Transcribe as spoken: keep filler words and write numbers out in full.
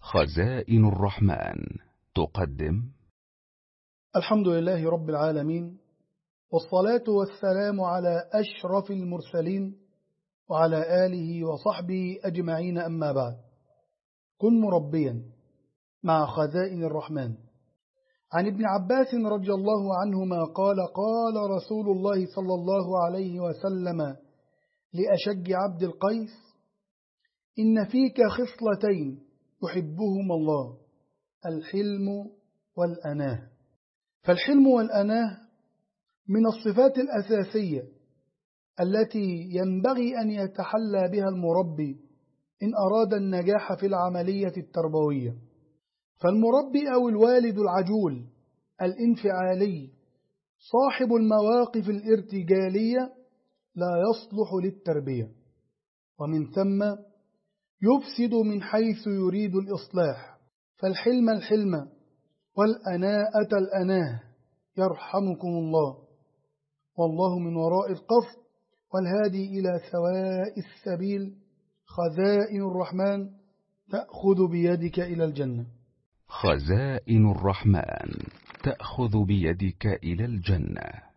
خزائن الرحمن تقدم. الحمد لله رب العالمين، والصلاة والسلام على أشرف المرسلين وعلى آله وصحبه أجمعين، أما بعد. كن مربيا مع خزائن الرحمن. عن ابن عباس رضي الله عنهما قال: قال رسول الله صلى الله عليه وسلم لأشج عبد القيس: إن فيك خصلتين يحبهما الله، الحلم والأناه. فالحلم والأناه من الصفات الأساسية التي ينبغي أن يتحلى بها المربي إن أراد النجاح في العملية التربوية. فالمربي أو الوالد العجول الانفعالي صاحب المواقف الارتجالية لا يصلح للتربية، ومن ثم يفسد من حيث يريد الإصلاح. فالحلم الحلم والأناءة الأناه، يرحمكم الله، والله من وراء القصد والهادي إلى سواء السبيل. خزائن الرحمن تأخذ بيدك إلى الجنة. خزائن الرحمن تأخذ بيدك إلى الجنة.